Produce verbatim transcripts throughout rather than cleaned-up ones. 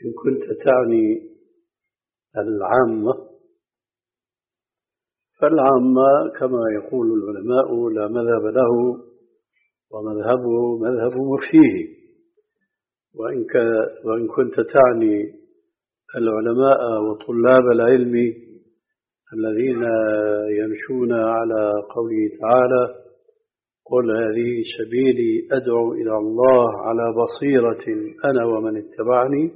إن كنت تعني العامة، فالعامة كما يقول العلماء لا مذهب له ومذهبه مذهب مفتيه. وإن, وإن كنت تعني العلماء وطلاب العلم الذين يمشون على قوله تعالى قل هذه سبيلي أدعو إلى الله على بصيرة أنا ومن اتبعني،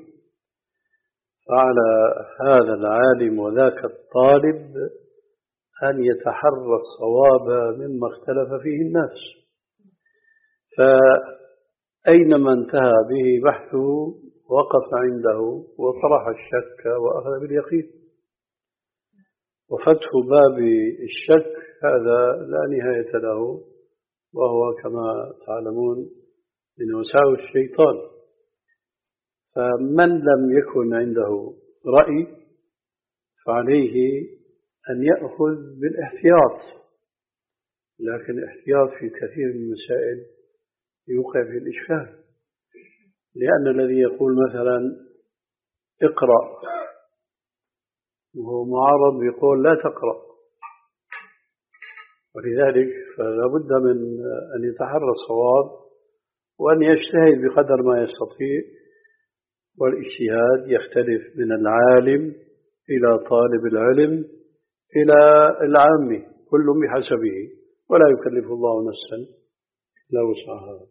فعلى هذا العالم وذاك الطالب أن يتحرى الصواب مما اختلف فيه الناس. فأينما انتهى به بحثه وقف عنده وطرح الشك وأخذ باليقين. وفتح باب الشك هذا لا نهاية له، وهو كما تعلمون من وساوس الشيطان. فمن لم يكن عنده رأي فعليه أن يأخذ بالاحتياط، لكن الاحتياط في كثير من المسائل يوقع في الإشكال، لأن الذي يقول مثلا اقرأ وهو معارض يقول لا تقرأ، ولذلك فلا بد من أن يتحرى الصواب وأن يجتهد بقدر ما يستطيع. والاجتهاد يختلف من العالم إلى طالب العلم إلى العامي، كل بحسبه، ولا يكلف الله نفسا إلا وسعها.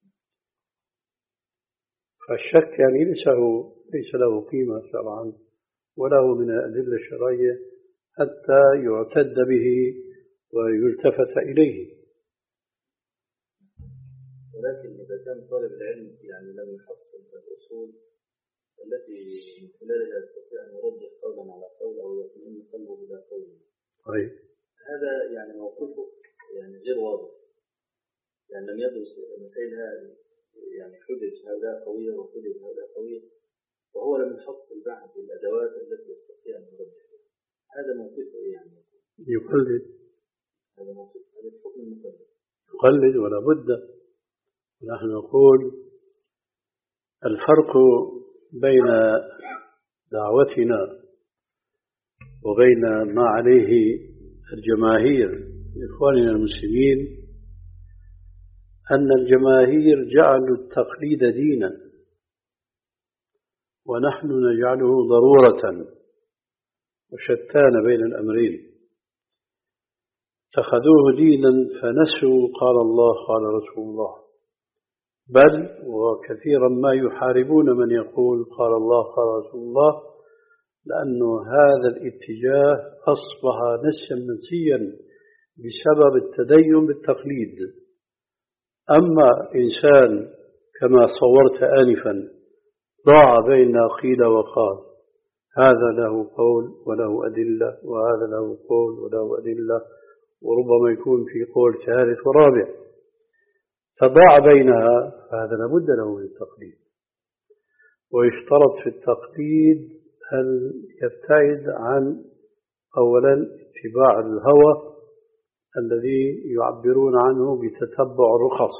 فالشك يعني ليس له, ليس له قيمة شرعا وله من الأدلة الشرعية حتى يعتد به ويلتفت إليه. ولكن إذا كان طالب العلم يعني لم يحصل الأصول التي من خلالها يستطيع أن يرجح قولا على قول أو يطمئن قلبه إلى قول، طيب هذا يعني موقفه يعني غير واضح، يعني لم يدرس مسائلها، يعني حجج هؤلاء قوية وحجج هؤلاء قوية، وهو لم يحصل بعد الأدوات التي يستطيع أن يرجح. هذا موقفه إيه يعني؟ يقلد. هذا موقف هذا الحكم المقلد. يقلد ولا بد. نحن نقول الفرق بين دعوتنا وبين ما عليه الجماهير إخواننا المسلمين أن الجماهير جعلوا التقليد دينا، ونحن نجعله ضرورة، وشتان بين الأمرين. اتخذوه دينا فنسوا قال الله قال رسول الله، بل وكثيرا ما يحاربون من يقول قال الله قال رسول الله، لأن هذا الاتجاه أصبح نسيا منسيا بسبب التدين بالتقليد. أما إنسان كما صورت آنفا ضاع بين قيل وقال، هذا له قول وله أدلة وهذا له قول وله أدلة، وربما يكون في قول ثالث ورابع، فضاع بينها، فهذا لابد له من التقليد. ويشترط في التقليد أن يبتعد عن أولا اتباع الهوى الذي يعبرون عنه بتتبع الرخص،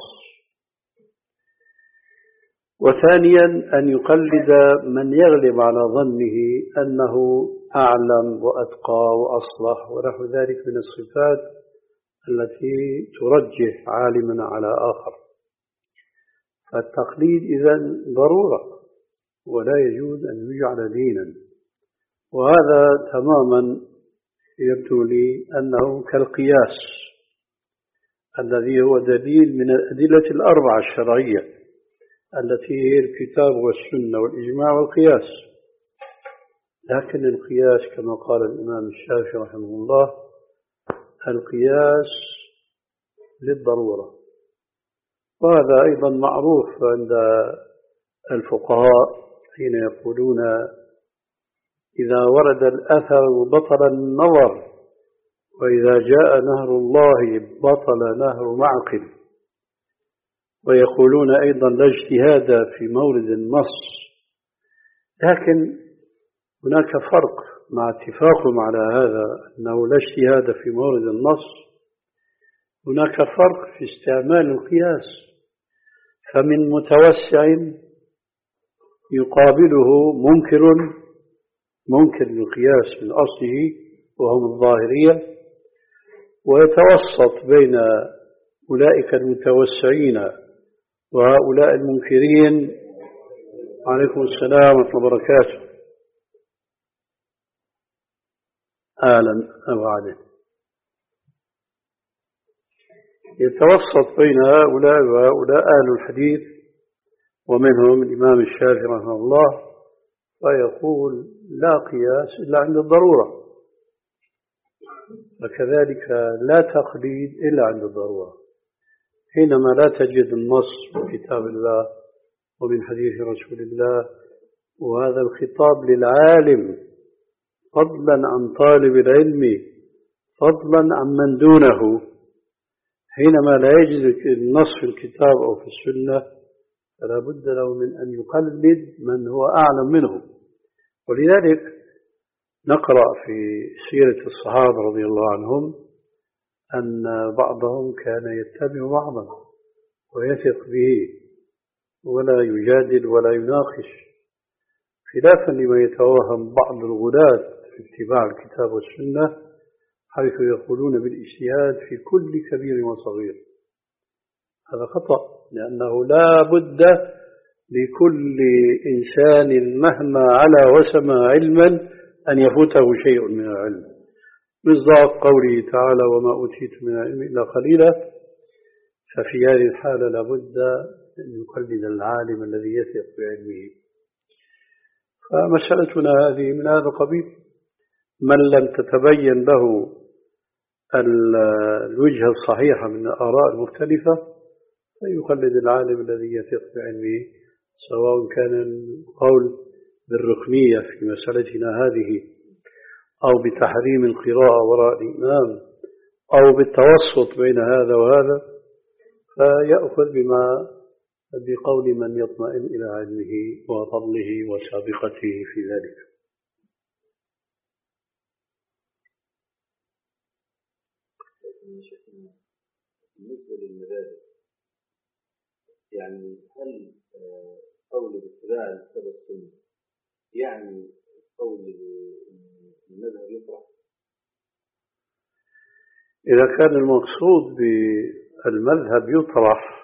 وثانيا أن يقلد من يغلب على ظنه أنه أعلم وأتقى وأصلح ونحو ذلك من الصفات التي ترجح عالما على آخر. فالتقليد إذن ضرورة ولا يجوز أن يجعل دينا، وهذا تماما يبدو لي أنه كالقياس الذي هو دليل من الأدلة الأربعة الشرعية التي هي الكتاب والسنة والإجماع والقياس. لكن القياس كما قال الإمام الشافعي رحمه الله القياس للضرورة، وهذا أيضا معروف عند الفقهاء حين يقولون إذا ورد الأثر بطل النظر، وإذا جاء نهر الله بطل نهر معقل. ويقولون أيضا لا اجتهاد في مورد النص، لكن هناك فرق مع اتفاقهم على هذا أنه لا اجتهاد في مورد النص، هناك فرق في استعمال القياس. فمن متوسع يقابله منكر منكر القياس من أصله وهم الظاهرية، ويتوسط بين أولئك المتوسعين وهؤلاء المنكرين. عليكم السلام ورحمة الله وبركاته. أهلا أبعد. يتوسط بين هؤلاء وهؤلاء أهل الحديث، ومنهم الإمام الشافعي رحمه الله، فيقول لا قياس إلا عند الضرورة، وكذلك لا تقليد إلا عند الضرورة. حينما لا تجد النص من كتاب الله ومن حديث رسول الله، وهذا الخطاب للعالم فضلا عن طالب العلم فضلا عن من دونه، حينما لا يجد النص في الكتاب أو في السنة فلا بد له من أن يقلد من هو أعلم منه. ولذلك نقرأ في سيرة الصحابة رضي الله عنهم أن بعضهم كان يتبع بعضا ويثق به ولا يجادل ولا يناقش، خلافا لما يتوهم بعض الغلاة في اتباع الكتاب والسنة، حيث يقولون بالاجتهاد في كل كبير وصغير. هذا خطأ، لأنه لا بد لكل إنسان مهما علا وسمى علما أن يفوته شيء من العلم، مصداق قوله تعالى وما أوتيت من العلم إلا قليلا. ففي هذه الحالة لا بد أن يقلد العالم الذي يثق بعلمه. فمسألتنا هذه من هذا القبيل، من لم تتبين له الوجهة الصحيحة من الآراء المختلفة فيقلد العالم الذي يثق بعلمه، سواء كان القول بالركنية في مسألتنا هذه أو بتحريم القراءة وراء الإمام أو بالتوسط بين هذا وهذا، فيأخذ بما بقول من يطمئن إلى علمه وفضله وسابقته في ذلك. بالنسبة للمذاهب، يعني هل قول باتباع الكتاب والسنة يعني قول المذهب يطرح؟ إذا كان المقصود بالمذهب يطرح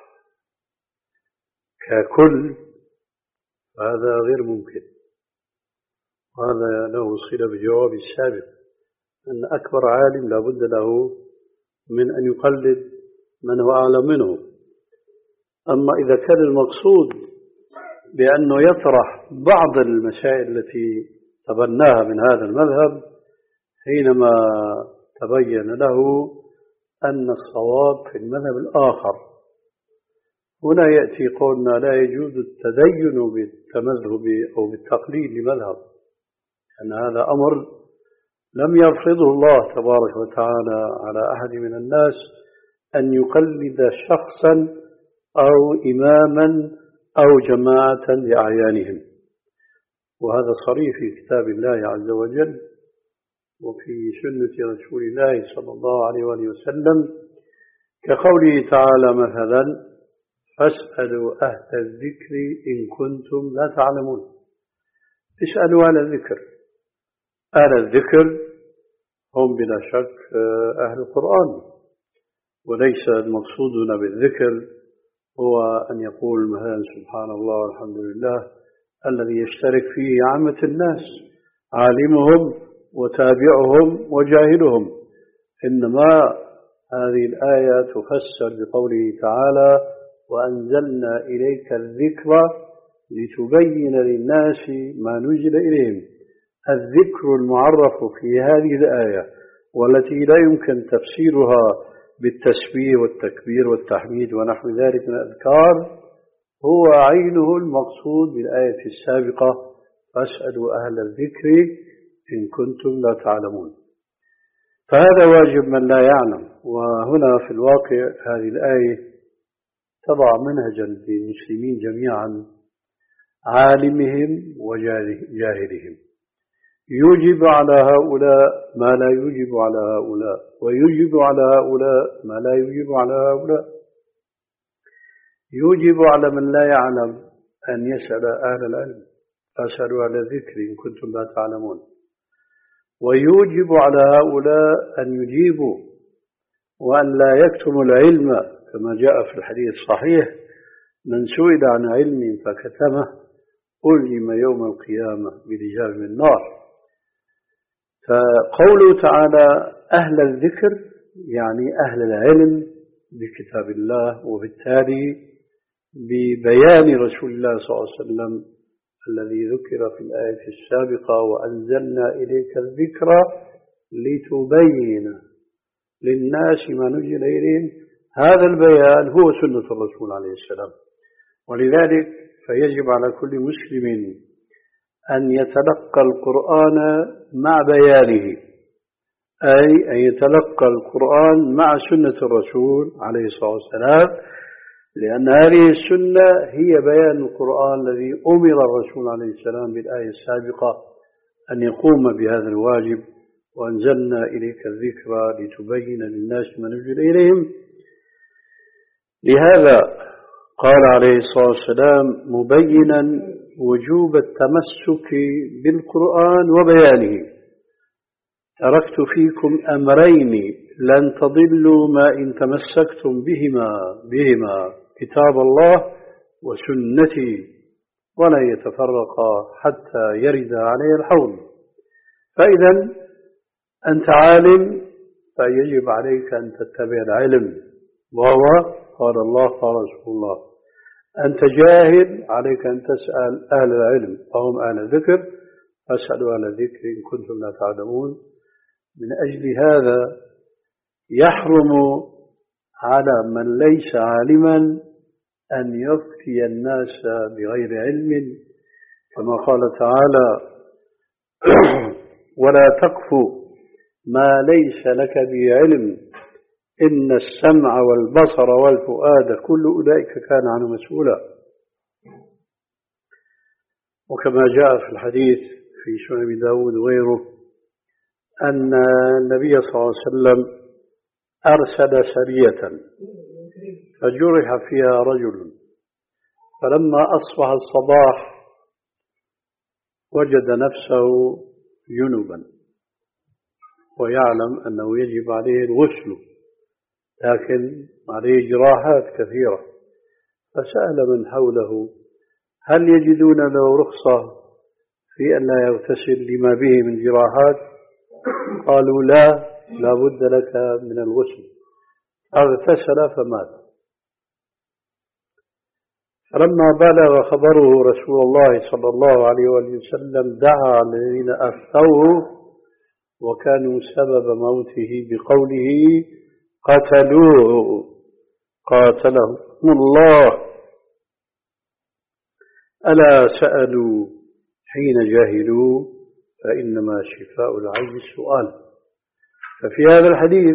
ككل فهذا غير ممكن، وهذا له صلة بجواب السابق، أن أكبر عالم لا بد له من أن يقلد من هو أعلم منه. أما إذا كان المقصود بأنه يطرح بعض المسائل التي تبناها من هذا المذهب، حينما تبين له أن الصواب في المذهب الآخر، هنا يأتي قولنا لا يجوز التدين بالتمذهب أو بالتقليد لمذهب، أن هذا أمر لم يفرضه الله تبارك وتعالى على أحد من الناس أن يقلد شخصا أو إماما أو جماعة لأعيانهم. وهذا صريح في كتاب الله عز وجل وفي سنة رسول الله صلى الله عليه وآله وسلم، كقوله تعالى مثلا فاسألوا أهل الذكر إن كنتم لا تعلمون. اسألوا أهل الذكر. أهل الذكر هم بلا شك أهل القرآن، وليس المقصود بالذكر هو أن يقول مثلا سبحان الله والحمد لله الذي يشترك فيه عامة الناس، عالمهم وتابعهم وجاهلهم. إنما هذه الآية تفسر بقوله تعالى وأنزلنا إليك الذكر لتبين للناس ما نزل إليهم. الذكر المعرف في هذه الآية والتي لا يمكن تفسيرها بالتسبيح والتكبير والتحميد ونحو ذلك من الأذكار هو عينه المقصود بالآية السابقة فاسألوا أهل الذكر إن كنتم لا تعلمون. فهذا واجب من لا يعلم. وهنا في الواقع هذه الآية تضع منهجا للمسلمين جميعا، عالمهم وجاهلهم، يوجب على هؤلاء ما لا يوجب على هؤلاء، ويوجب على هؤلاء ما لا يوجب على هؤلاء. يوجب على من لا يعلم أن يسأل أهل العلم، فاسألوا أهل الذكر إن كنتم لا تعلمون. ويوجب على هؤلاء أن يجيبوا وأن لا يكتموا العلم كما جاء في الحديث الصحيح: من سئل عن علم فكتمه ألجم يوم القيامة بلجام من نار. فقوله تعالى أهل الذكر يعني أهل العلم بكتاب الله، وبالتالي ببيان رسول الله صلى الله عليه وسلم الذي ذكر في الآية السابقة: وأنزلنا إليك الذكر لتبين للناس ما نزل إليهم. هذا البيان هو سنة الرسول عليه السلام. ولذلك فيجب على كل مسلم أن يتلقى القرآن مع بيانه، أي أن يتلقى القرآن مع سنة الرسول عليه الصلاة والسلام، لأن هذه السنة هي بيان القرآن الذي أمر الرسول عليه السلام بالآية السابقة أن يقوم بهذا الواجب: وأنزلنا إليك الذكر لتبين للناس ما نزل إليهم. لهذا قال عليه الصلاة والسلام مبينا وجوب التمسك بالقرآن وبيانه: تركت فيكم أمرين لن تضلوا ما إن تمسكتم بهما بهما كتاب الله وسنتي ولا يتفرقا حتى يرد علي الحوض. فإذا أنت عالم فيجب عليك أن تتبع العلم، وهو قال الله قال رسول الله. أنت جاهل عليك أن تسأل أهل العلم وهم أهل الذكر، فاسألوا أهل الذكر إن كنتم لا تعلمون. من أجل هذا يحرم على من ليس عالما أن يفتي الناس بغير علم، كما قال تعالى: ولا تقف ما ليس لك به علم إن السمع والبصر والفؤاد كل أولئك كان عنه مسؤولا. وكما جاء في الحديث في سنن أبي داود وغيره أن النبي صلى الله عليه وسلم أرسل سرية فجرح فيها رجل، فلما أصبح الصباح وجد نفسه جنبا ويعلم أنه يجب عليه الغسل، لكن عليه جراحات كثيرة، فسأل من حوله: هل يجدون له رخصة في أن لا يغتسل لما به من جراحات؟ قالوا: لا، لا بد لك من الغسل. اغتسل فمات. فلما بلغ خبره رسول الله صلى الله عليه وآله وسلم دعا الذين أفتوه وكانوا سبب موته بقوله: قتلوه قاتلهم الله، ألا سألوا حين جاهلوا فإنما شفاء العي السؤال. ففي هذا الحديث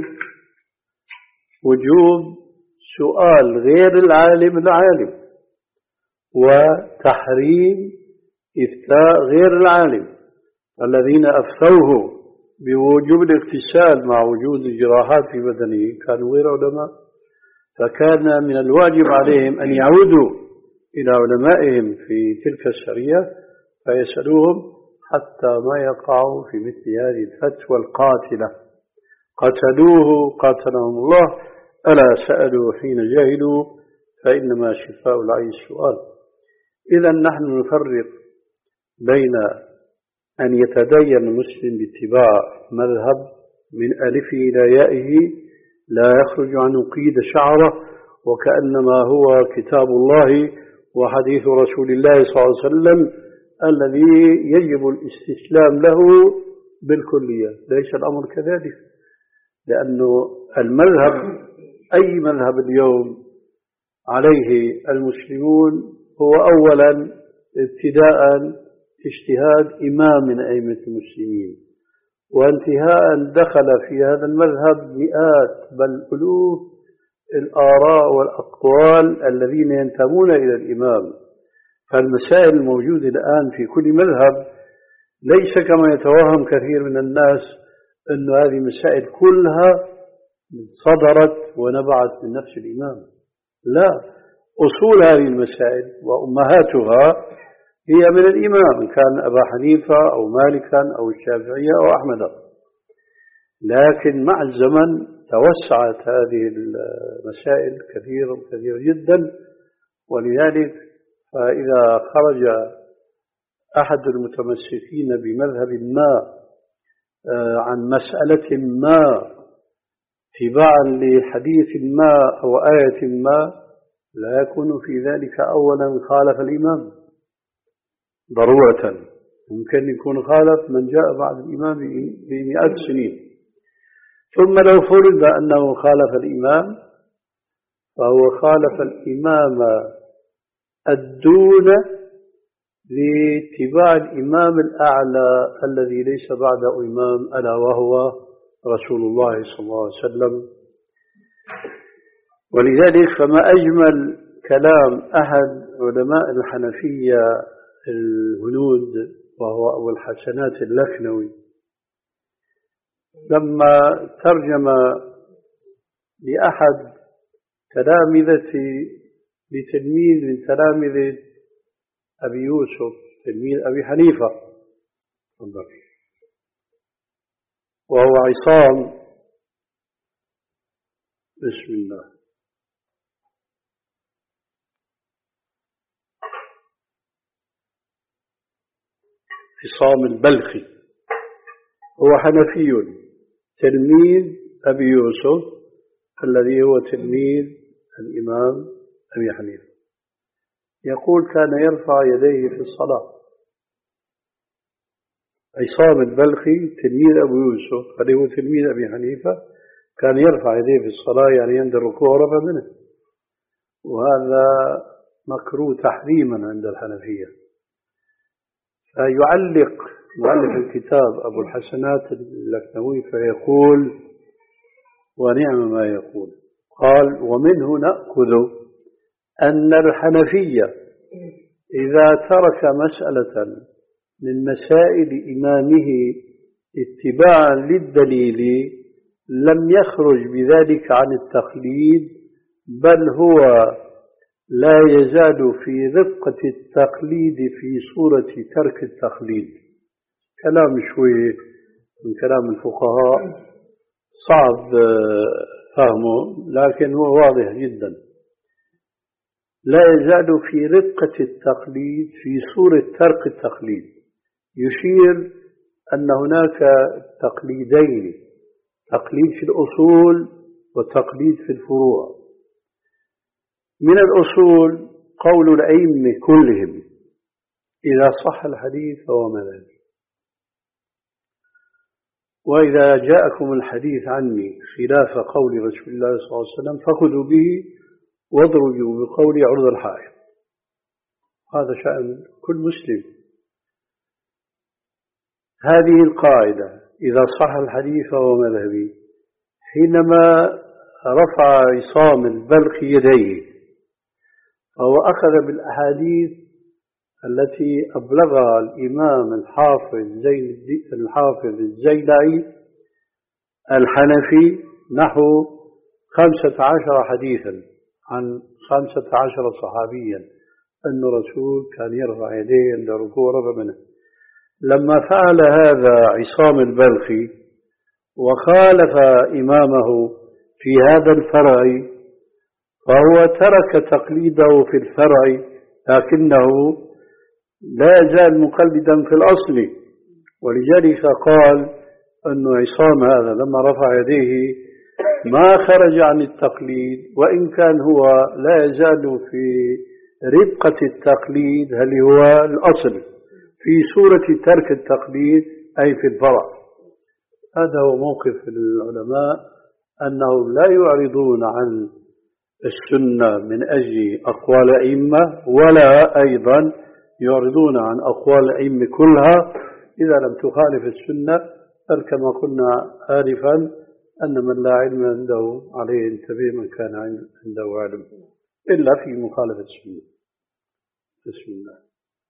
وجوب سؤال غير العالم العالم، وتحريم إفتاء غير العالم. الذين أفتوه بوجوب الاغتسال مع وجود الجراحات في بدنه كانوا غير علماء، فكان من الواجب عليهم أن يعودوا إلى علمائهم في تلك السرية فيسألوهم حتى ما يقعوا في مثل هذه الفتوى القاتلة. قتلوه قاتلهم الله، ألا سألوا حين جاهلوا فإنما شفاء العي السؤال. إذا نحن نفرق بين أن يتدين المسلم باتباع مذهب من ألفه إلى يائه لا يخرج عن قيد شعره وكأنما هو كتاب الله وحديث رسول الله صلى الله عليه وسلم الذي يجب الاستسلام له بالكلية. ليس الأمر كذلك، لأنه المذهب أي مذهب اليوم عليه المسلمون هو أولا ابتداء اجتهاد إمام من أئمة المسلمين، وانتهاء دخل في هذا المذهب مئات بل ألوف الآراء والأقوال الذين ينتمون إلى الإمام. فالمسائل الموجودة الآن في كل مذهب ليس كما يتوهم كثير من الناس أن هذه المسائل كلها صدرت ونبعت من نفس الإمام. لا، أصول هذه المسائل وأمهاتها هي من الإمام، كان أبا حنيفة أو مالكا أو الشافعية أو أحمد. لكن مع الزمن توسعت هذه المسائل كثيرا كثيرا جدا، ولذلك فإذا خرج أحد المتمسكين بمذهب ما عن مسألة ما اتباعا لحديث ما أو آية ما، لا يكون في ذلك أولا خالف الإمام ضرورة، ممكن يكون خالف من جاء بعد الإمام بمئات السنين. ثم لو فرض أنه خالف الإمام فهو خالف الإمام الدون لاتباع الإمام الأعلى الذي ليس بعده إمام، ألا وهو رسول الله صلى الله عليه وسلم. ولذلك فما أجمل كلام أحد علماء الحنفية الهنود وهو أبو الحسنات اللخنوي، لما ترجم لأحد تلامذة لتلميذ من تلامذة أبي يوسف تلميذ أبي حنيفة وهو عصام، بسم الله، عصام البلخي، هو حنفي تلميذ أبي يوسف الذي هو تلميذ الإمام أبي حنيفة. يقول كان يرفع يديه في الصلاة. عصام البلخي تلميذ أبو يوسف الذي هو تلميذ أبي حنيفة كان يرفع يديه في الصلاة، يعني عند الركوع ورفع منه، وهذا مكروه تحريما عند الحنفية. فيعلق مؤلف الكتاب أبو الحسنات اللخنوي فيقول ونعم ما يقول، قال ومنه نأخذ أن الحنفية إذا ترك مسألة من مسائل إمامه اتباعا للدليل لم يخرج بذلك عن التقليد، بل هو لا يزال في رقة التقليد في صورة ترك التقليد. كلام شوي من كلام الفقهاء صعب فهمه، لكن هو واضح جدا. لا يزال في رقة التقليد في صورة ترك التقليد، يشير أن هناك تقليدين، تقليد في الأصول وتقليد في الفروع. من الأصول قول الأئمة كلهم إذا صح الحديث فهو مذهب، وإذا جاءكم الحديث عني خلاف قول رسول الله صلى الله عليه وسلم فخذوا به واضربوا بقول عرض الحائط. هذا شأن كل مسلم. هذه القاعدة إذا صح الحديث فهو مذهبي. حينما رفع عصام البلخي يديه فهو أخذ بالأحاديث التي أبلغها الإمام الحافظ زين الحافظ الزيلعي الحنفي نحو خمسة عشر حديثا عن خمسة عشر صحابيا أن الرسول كان يرفع يديه عند الركوع ورفع منه. لما فعل هذا عصام البلخي وخالف إمامه في هذا الفرع فهو ترك تقليده في الفرع، لكنه لا يزال مقلدا في الأصل. ولذلك قال أن عصام هذا لما رفع يديه ما خرج عن التقليد، وإن كان هو لا يزال في ربقة التقليد هل هو الأصل في صورة ترك التقليد أي في الفرع. هذا هو موقف العلماء، أنهم لا يعرضون عن السنة من أجل أقوال أئمة، ولا أيضا يعرضون عن أقوال الأئمة كلها إذا لم تخالف السنة. بل كما قلنا آنفا أن من لا علم عنده عليه ينتبه من كان عنده علم إلا في مخالفة السنة. بسم الله.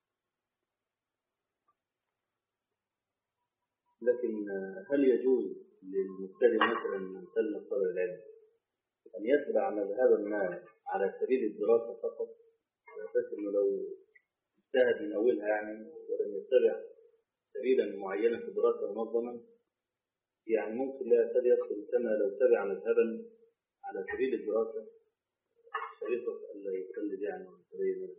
لكن هل يجوز للمبتدئ مثلا من سلم طلب العلم أن يتبع مذهبا ما على سبيل الدراسة فقط، على أساس إنه لو اجتهد من أولها يعني ولم يتبع سبيلا معينا في الدراسة منظما، يعني ممكن لا يكاد يصل كما لو تبع مذهبا على سبيل الدراسة شريطة ألا يقلد يعني سبيل.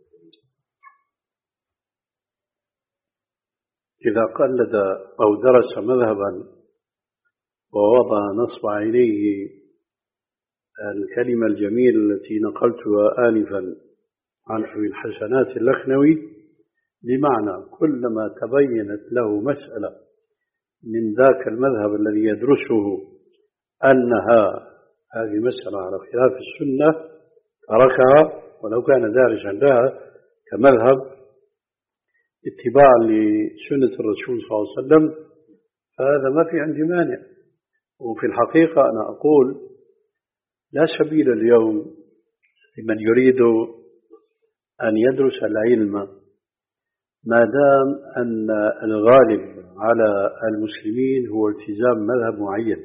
إذا قلد أو درس مذهبا ووضع نصب عينيه الكلمة الجميلة التي نقلتها آنفا عن أبي الحسنات اللخنوي، بمعنى كلما تبينت له مسألة من ذاك المذهب الذي يدرسه أنها هذه مسألة على خلاف السنة تركها ولو كان دارسا لها كمذهب اتباعا لسنة الرسول صلى الله عليه وسلم، فهذا ما في عندي مانع. وفي الحقيقة أنا أقول لا سبيل اليوم لمن يريد أن يدرس العلم ما دام أن الغالب على المسلمين هو التزام مذهب معين.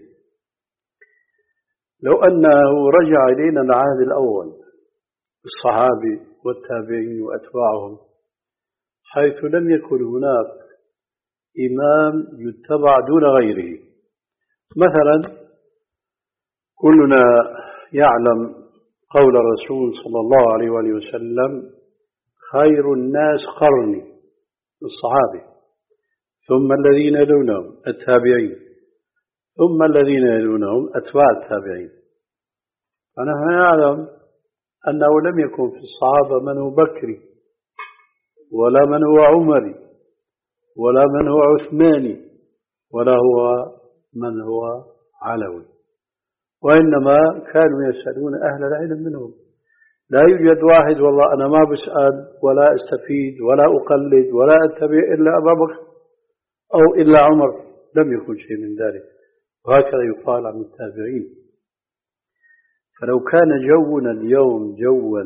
لو أنه رجع إلينا العهد الأول الصحابي والتابعين وأتباعهم، حيث لم يكن هناك إمام يتبع دون غيره. مثلا كلنا يعلم قول الرسول صلى الله عليه وآله وسلم: خير الناس قرني، الصحابي، ثم الذين يلونهم التابعين، ثم الذين يلونهم أتباع التابعين. فنحن نعلم أنه لم يكن في الصحابة من هو بكري، ولا من هو عمري، ولا من هو عثماني، ولا هو من هو علوي، وإنما كانوا يسألون أهل العلم منهم. لا يوجد واحد والله أنا ما بسأل ولا أستفيد ولا أقلد ولا أتبع إلا أبا بكر أو إلا عمر، لم يكن شيء من ذلك. وهكذا يقال عن التابعين. فلو كان جونا اليوم جوا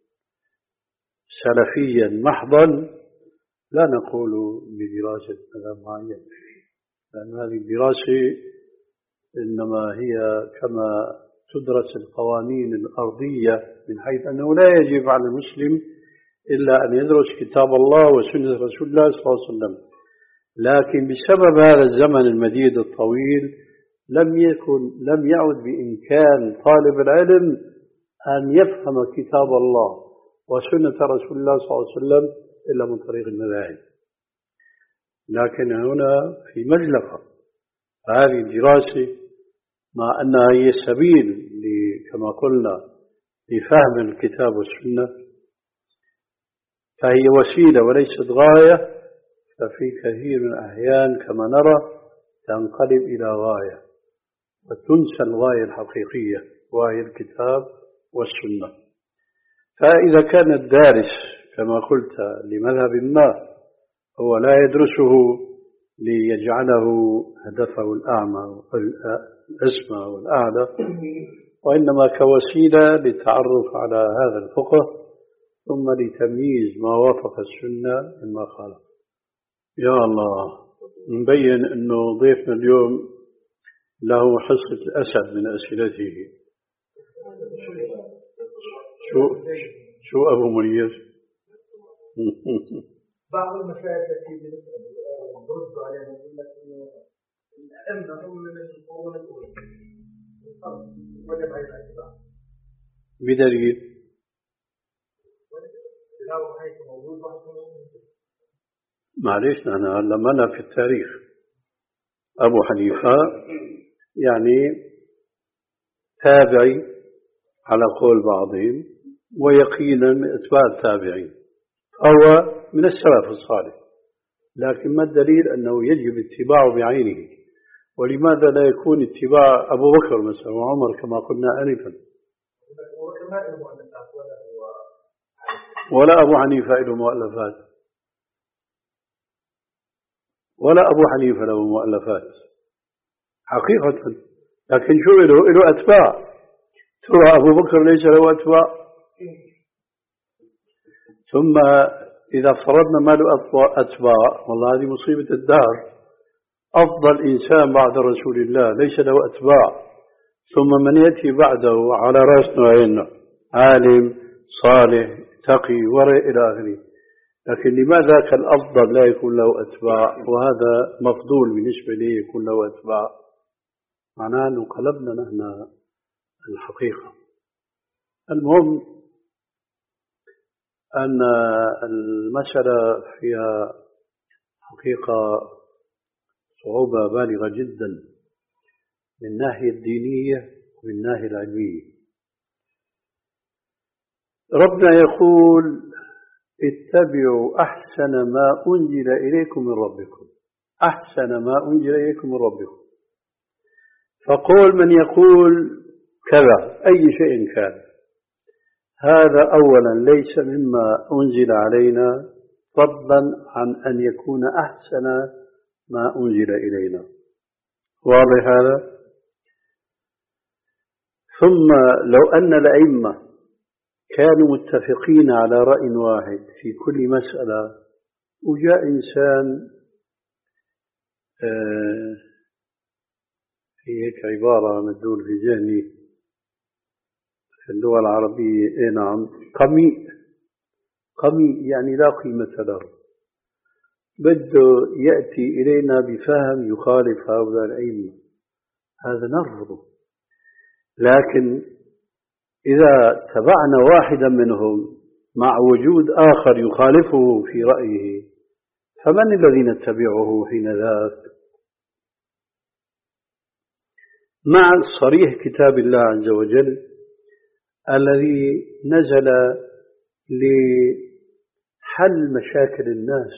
سلفيا محضا لا نقول بدراسة مذهب معين، لأن هذه الدراسة إنما هي كما تدرس القوانين الأرضية، من حيث أنه لا يجب على المسلم إلا أن يدرس كتاب الله وسنة رسول الله صلى الله عليه وسلم. لكن بسبب هذا الزمن المديد الطويل لم يكن لم يعد بإمكان طالب العلم أن يفهم كتاب الله وسنة رسول الله صلى الله عليه وسلم إلا من طريق المذاهب. لكن هنا في مجلقة هذه الدراسة، مع أنها هي السبيل كما قلنا لفهم الكتاب والسنة، فهي وسيلة وليست غاية. ففي كثير من الأحيان كما نرى تنقلب إلى غاية وتنسى الغاية الحقيقية وهي الكتاب والسنة. فإذا كان الدارس كما قلت لمذهب ما هو لا يدرسه ليجعله هدفه الأعمى الأسمى والأعلى، وإنما كوسيلة للتعرف على هذا الفقه ثم لتمييز ما وافق السنة مما خالف. يا الله، نبين أنه ضيفنا اليوم له حصة الأسد من أسئلته. شو شو أبو منير؟ بعض المشايخ التي نرد عليها يقول لك إنه الأئمة هم من القرون الأولى وجب على الاتباع بدليل معليش نحن علمنا في التاريخ أبو حنيفة يعني تابعي على قول بعضهم، ويقينا من أتباع التابعين، هو من السلف الصالح. لكن ما الدليل أنه يجب اتباعه بعينه؟ ولماذا لا يكون اتباع أبو بكر مثلا وعمر كما قلنا آنفا؟ ولا أبو حنيفة له مؤلفات، ولا أبو حنيفة له مؤلفات حقيقة. لكن شو له له أتباع. ترى أبو بكر ليس له أتباع. ثم إذا فرضنا ما له أتباع، والله هذه مصيبة الدار. أفضل إنسان بعد رسول الله ليس له أتباع، ثم من يأتي بعده على رأسنا وعيننا عالم صالح تقي ورع إلى آخره. لكن لماذا كان الأفضل لا يكون له أتباع، وهذا مفضول بالنسبة لي يكون له أتباع؟ معناه أنه قلبنا نحن الحقيقة. المهم أن المسألة فيها حقيقة صعوبة بالغة جدا من الناحية الدينية ومن الناحية العلمية. ربنا يقول اتبعوا أحسن ما أنزل إليكم من ربكم، أحسن ما أنزل إليكم من ربكم. فقول من يقول كذا أي شيء كان، هذا أولا ليس مما أنزل علينا، فضلا عن أن يكون أحسن ما أنزل إلينا. واضح هذا؟ ثم لو أن الأئمة كانوا متفقين على رأي واحد في كل مسألة، وجاء إنسان في هيك عبارة مدول في ذهني في اللغة العربية، إيه نعم، قميء، قميء يعني لا قيمة له، بده يأتي إلينا بفهم يخالف هؤلاء الأئمة، هذا نرفضه. لكن إذا تبعنا واحدا منهم مع وجود آخر يخالفه في رأيه، فمن الذي نتبعه حين ذاك؟ مع صريح كتاب الله عز وجل الذي نزل لحل مشاكل الناس،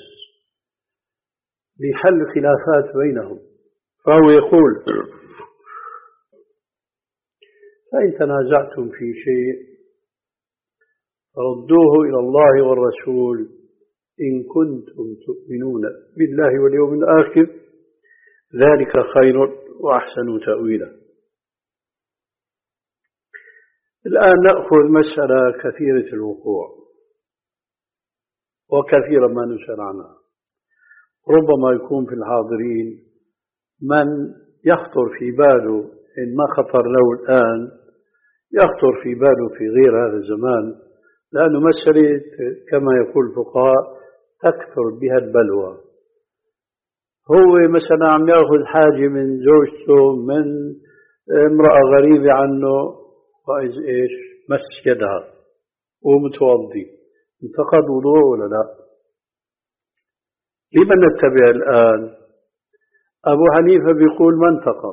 لحل خلافات بينهم. فهو يقول فإن تنازعتم في شيء فردوه إلى الله والرسول إن كنتم تؤمنون بالله واليوم الآخر، ذلك خير وأحسن تأويلا. الآن نأخذ مسألة كثيرة الوقوع وكثيرا ما نسأل عنها. ربما يكون في الحاضرين من يخطر في باله، إن ما خطر له الآن يخطر في باله في غير هذا الزمان، لأنه مسألة كما يقول الفقهاء تكثر بها البلوى. هو مثلا عم يأخذ حاجة من زوجته من امرأة غريبة عنه، وإذ إيش مس يدها ومتوضي، انتقد وضوء ولا لا؟ لمن نتبع الآن؟ أبو حنيفة بيقول ما انتقد،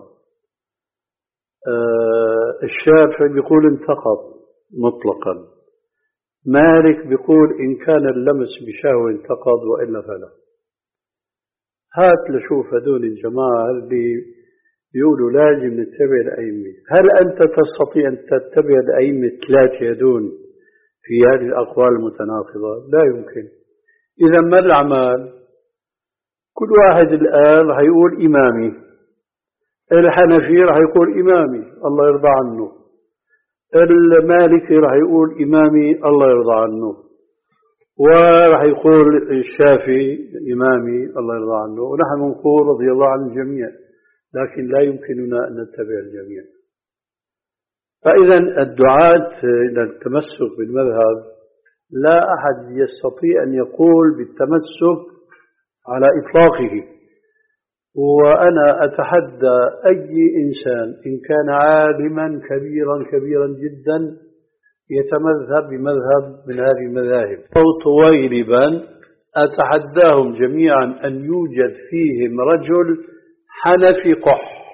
آه الشافعي بيقول انتقد مطلقا، مالك بيقول إن كان اللمس بشهوة انتقد وإلا فلا. هات لشوف هذول الجماعة اللي يقولوا لازم نتبع الأئمة، هل أنت تستطيع أن تتبع الأئمة ثلاثة هذول في هذه الأقوال المتناقضة؟ لا يمكن. إذا ما الأعمال؟ كل واحد الآن رح يقول إمامي، الحنفي رح يقول إمامي الله يرضى عنه، المالكي رح يقول إمامي الله يرضى عنه، ورح يقول الشافعي إمامي الله يرضى عنه، ونحن نقول رضي الله عن الجميع، لكن لا يمكننا أن نتبع الجميع. فإذا الدعاة إلى التمسك بالمذهب لا أحد يستطيع أن يقول بالتمسك على إطلاقه. وأنا أتحدى أي إنسان إن كان عالما كبيرا كبيرا جدا يتمذهب بمذهب من هذه المذاهب أو طويلبا، أتحداهم جميعا أن يوجد فيهم رجل حنفي قح،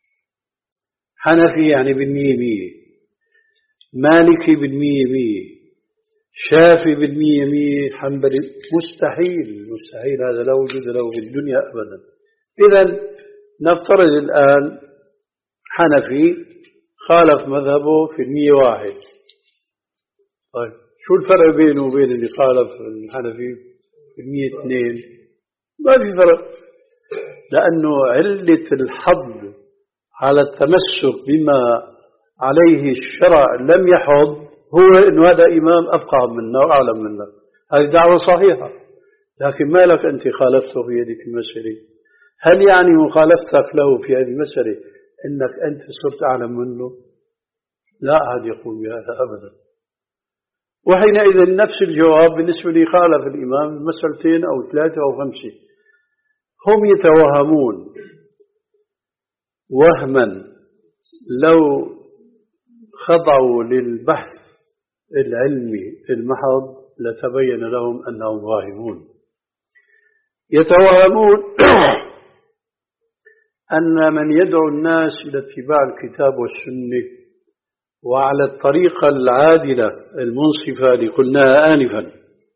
حنفي يعني بالمية مية، مالكي بالمية مية، شافي بالمية مية، حنبلي مستحيل، مستحيل، هذا لا وجود له في الدنيا أبدا. إذن نفترض الآن حنفي خالف مذهبه في المية واحد، طيب شو الفرق بينه وبين اللي خالف الحنفي في المية اثنين؟ ما في فرق، لأنه علة الحض على التمسك بما عليه الشرع لم يحض هو إنه هذا إمام أفقه منا وأعلم منا. هذه دعوة صحيحة، لكن ما لك أنت خالفته في هذه المسألة؟ هل يعني مخالفتك له في هذه المسألة إنك أنت صرت أعلم منه؟ لا أحد يقول بهذا أبدا. وحينئذ نفس الجواب بالنسبة لي خالف الإمام مسألتين أو ثلاثة أو خمسة. هم يتوهمون وهما لو خضعوا للبحث العلمي المحض لتبين لهم أنهم واهمون. يتوهمون أن من يدعو الناس إلى اتباع الكتاب والسنة وعلى الطريقة العادلة المنصفة اللي قلناها آنفا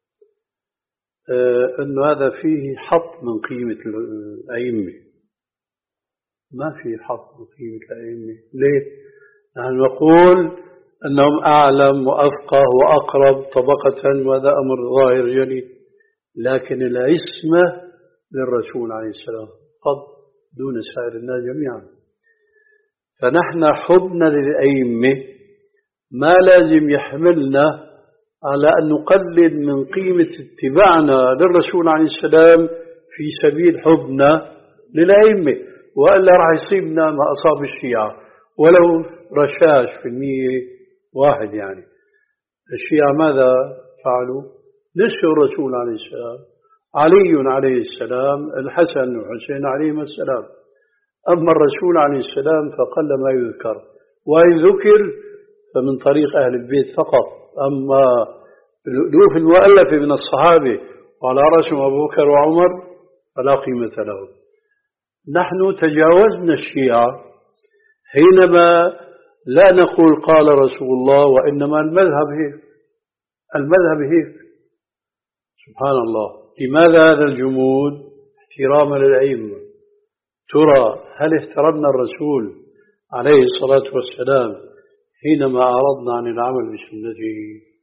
أن هذا فيه حط من قيمة الأئمة. ما فيه حط من قيمة الأئمة. ليه؟ نحن نقول أنهم أعلم وأفقه وأقرب طبقة وهذا أمر ظاهر جلي، لكن العصمة للرسول عليه السلام قد دون سائر الناس جميعا. فنحن حبنا للأئمة ما لازم يحملنا على أن نقلل من قيمة اتباعنا للرسول عليه السلام في سبيل حبنا للأئمة، وإلا راح يصيبنا ما أصاب الشيعة ولو رشاش في المية واحد. يعني الشيعة ماذا فعلوا؟ نسوا الرسول عليه السلام، علي عليه السلام، الحسن والحسين عليهم السلام. أما الرسول عليه السلام فقل ما يذكر، وإن ذكر فمن طريق أهل البيت فقط. أما الألوف المؤلفة من الصحابة وعلى رأسهم أبو بكر وعمر فلا قيمة له. نحن تجاوزنا الشيعة حينما لا نقول قال رسول الله، وإنما المذهب هيك، المذهب هيك. سبحان الله. لماذا هذا الجمود؟ احتراما للأئمة. ترى هل احترمنا الرسول عليه الصلاة والسلام حينما أعرضنا عن العمل بسنته؟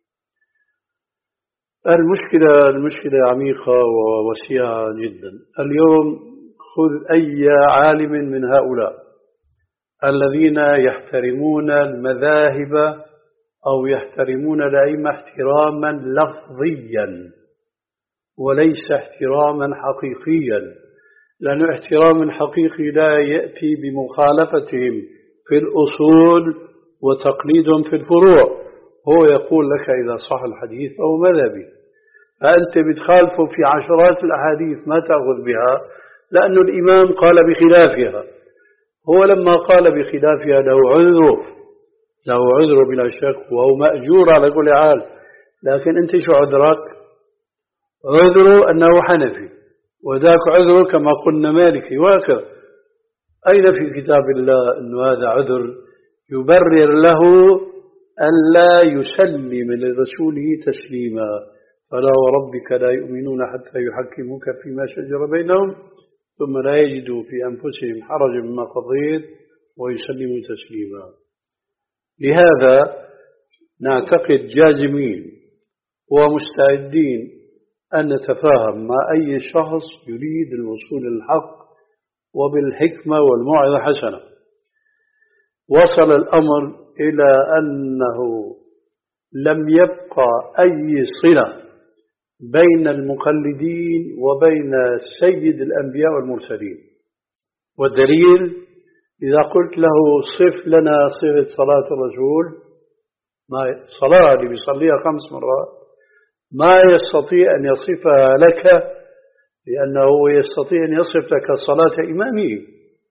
المشكلة المشكلة عميقة ووسيعة جدا. اليوم خذ أي عالم من هؤلاء الذين يحترمون المذاهب أو يحترمون الأئمة احتراما لفظيا وليس احتراما حقيقيا، لأن احترام حقيقي لا يأتي بمخالفتهم في الأصول وتقليدهم في الفروع. هو يقول لك إذا صح الحديث أو مذهبي، فأنت بتخالفه في عشرات الأحاديث ما تأخذ بها لأن الإمام قال بخلافها. هو لما قال بخلافها له عذره، له عذره بلا شك، وهو مأجور على كل حال. لكن أنت شو عذرك؟ عذره أنه حنفي، وذاك عذره كما قلنا مالكي، وهكذا. أين في كتاب الله أن هذا عذر يبرر له ألا يسلم لرسوله تسليما؟ فلا وربك لا يؤمنون حتى يحكموك فيما شجر بينهم ثم لا يجدوا في أنفسهم حرجا مما قضيت ويسلموا تسليما. لهذا نعتقد جازمين ومستعدين أن نتفاهم مع أي شخص يريد الوصول للحق وبالحكمة والموعظة حسنة. وصل الأمر إلى أنه لم يبقى أي صلة بين المقلدين وبين سيد الأنبياء والمرسلين. والدليل إذا قلت له صف لنا صفة صلاة الرسول، ما صلاة اللي بيصليها خمس مرات ما يستطيع أن يصفها لك، لأنه يستطيع أن يصف لك صلاة إمامه.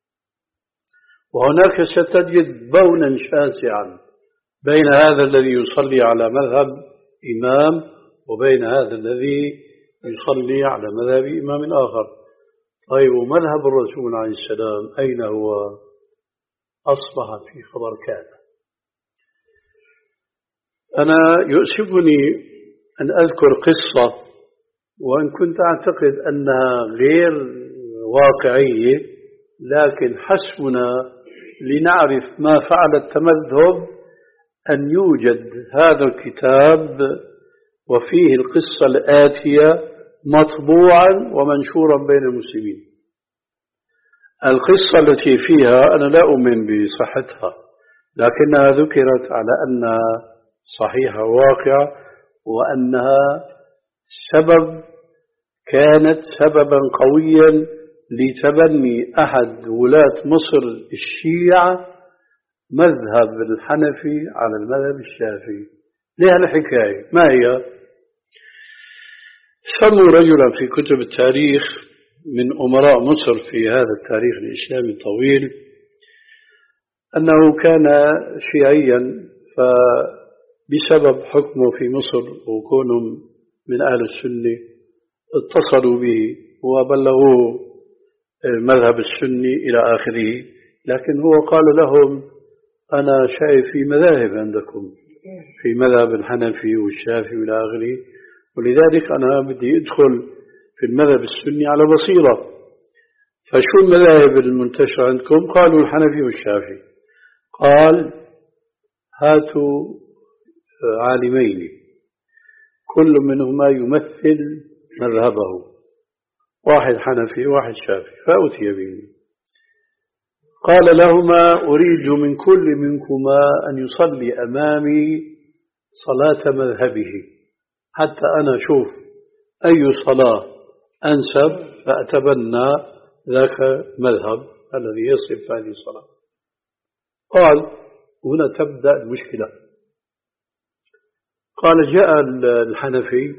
وهناك ستجد بونا شاسعا بين هذا الذي يصلي على مذهب إمام وبين هذا الذي يصلي على مذهب إمام آخر. طيب ومذهب الرسول عليه السلام أين هو؟ أصبح في خبر كان. أنا يؤسفني أن أذكر قصة وإن كنت أعتقد أنها غير واقعية، لكن حسبنا لنعرف ما فعل التمذهب أن يوجد هذا الكتاب وفيه القصة الآتية مطبوعا ومنشورا بين المسلمين. القصة التي فيها أنا لا أؤمن بصحتها، لكنها ذكرت على أنها صحيحة واقعة، وأنها سبب كانت سببا قويا لتبني أحد ولاة مصر الشيعة مذهب الحنفي على المذهب الشافعي لها الحكاية ما هي؟ سموا رجلا في كتب التاريخ من أمراء مصر في هذا التاريخ الإسلامي الطويل أنه كان شيعيا، فبسبب حكمه في مصر وكونهم من أهل السنة اتصلوا به وبلغوه المذهب السني إلى آخره، لكن هو قال لهم أنا شايف في مذاهب عندكم، في مذهب الحنفي والشافعي إلى آخره، ولذلك أنا بدي أدخل في المذهب السني على بصيرة. فشو المذاهب المنتشرة عندكم؟ قالوا الحنفي والشافعي. قال هاتوا عالمين كل منهما يمثل مذهبه، واحد حنفي واحد شافعي، فأتي به. قال لهما أريد من كل منكما أن يصلي أمامي صلاة مذهبه حتى أنا أشوف أي صلاة أنسب فأتبنى ذاك مذهب الذي يصف هذه الصلاة. قال هنا تبدأ المشكلة. قال جاء الحنفي،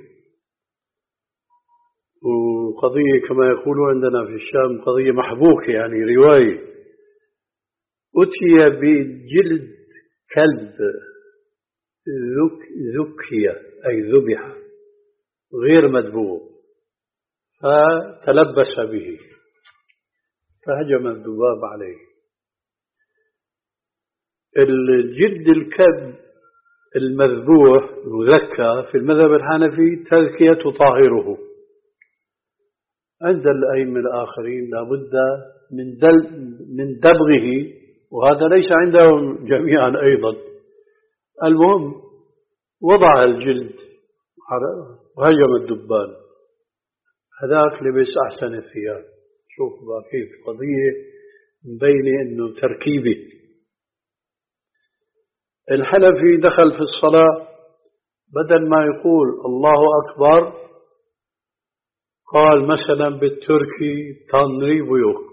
وقضية كما يقولون عندنا في الشام قضية محبوكة يعني رواية، أتي بجلد كلب ذكية أي ذبح غير مذبوح، فتلبس به فهجم الذباب عليه. الجلد الكلب المذبوح مذكى في المذهب الحنفي تذكية تطهره، عند الأئمة الآخرين لابد من من دبغه، وهذا ليس عندهم جميعا أيضا. المهم وضع الجلد وهجم الدبان، هذاك لبس أحسن الثياب. شوف بقى كيف قضية مبينة إنه تركيبي. الحنفي دخل في الصلاة بدل ما يقول الله أكبر قال مثلا بالتركي تانري بيوك،